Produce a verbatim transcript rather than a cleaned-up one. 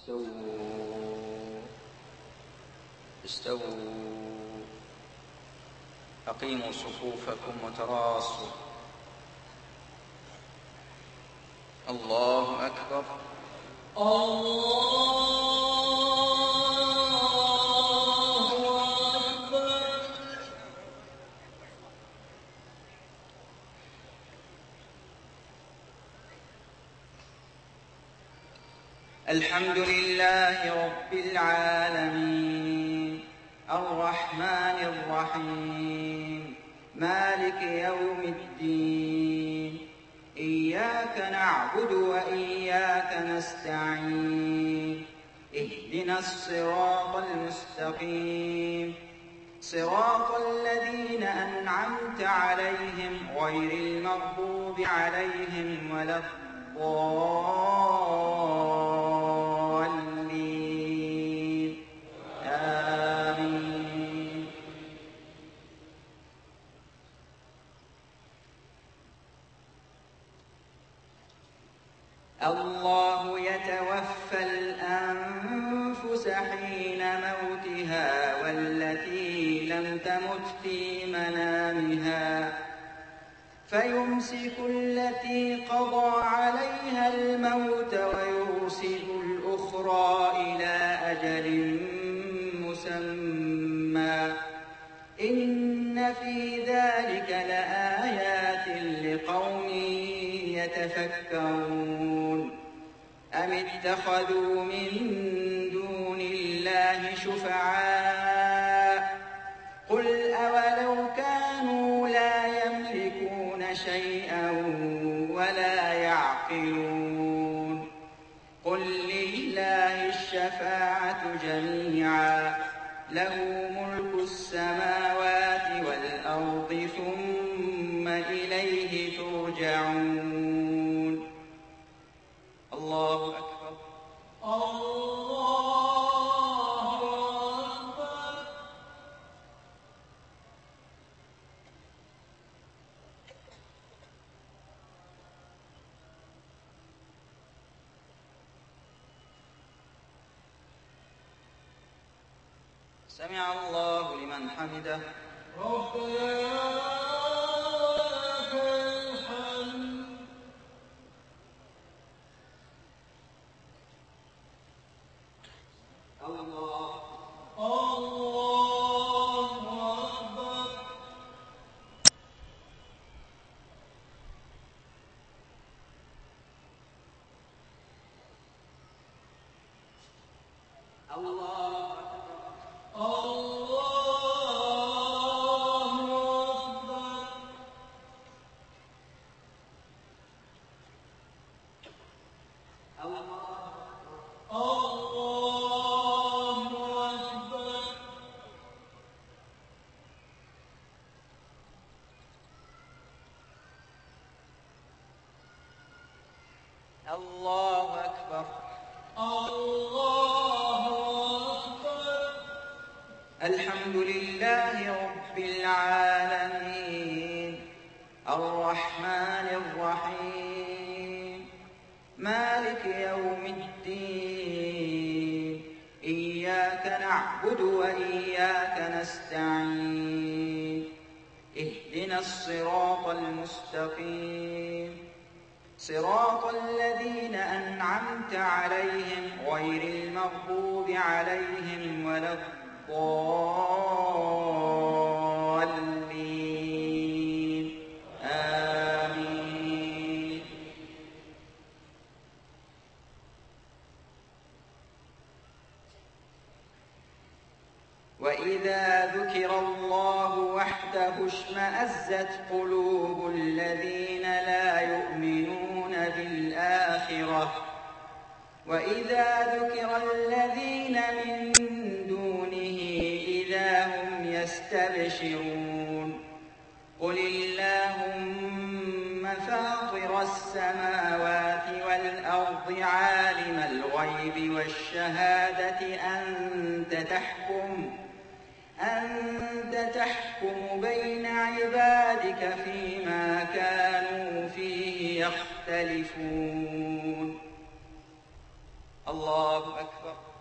استووا استووا أقيموا صفوفكم وتراصوا. الله أكبر. الله أكبر. الحمد لله رب العالمين الرحمن الرحيم مالك يوم الدين إياك نعبد وإياك نستعين اهدنا الصراط المستقيم صراط الذين أنعمت عليهم غير المغضوب عليهم ولا الضالين آمين. الله يتوفى الأنفس حين موتها والتي لم تمت في منامها فيمسك التي قضى عليها الموت ويرسل الأخرى إلى أجل مسمى إن في ذلك لآيات لقوم يتفكرون. أم اتخذوا من دون الله شفعاء قل أولو كانوا لا يملكون شيئا ولا يعقلون قل لله الشفاعة جميعا له ملك السماوات والأرض ثم إليه ترجعون. الله أكبر. الله أكبر. سمع الله لمن حمده. ربنا لك الحمد. الله الله أكبر. الله الله أكبر. الله أكبر. الحمد لله رب العالمين الرحمن الرحيم مالك يوم الدين إياك نعبد وإياك نستعين اهدنا الصراط المستقيم صراط الذين أنعمت عليهم غير المغضوب عليهم ولا الضالين آمين. وإذا ذكر الله وحده اشمأزت قلوب الذين لا يؤمنون بالآخرة وإذا ذكر الذين من دونه إذا هم يستبشرون قل اللهم فاطر السماوات والأرض عالم الغيب والشهادة أنت تحكم أنت تحكم بين عبادك فيما كانوا فيه يختلفون الله أكبر.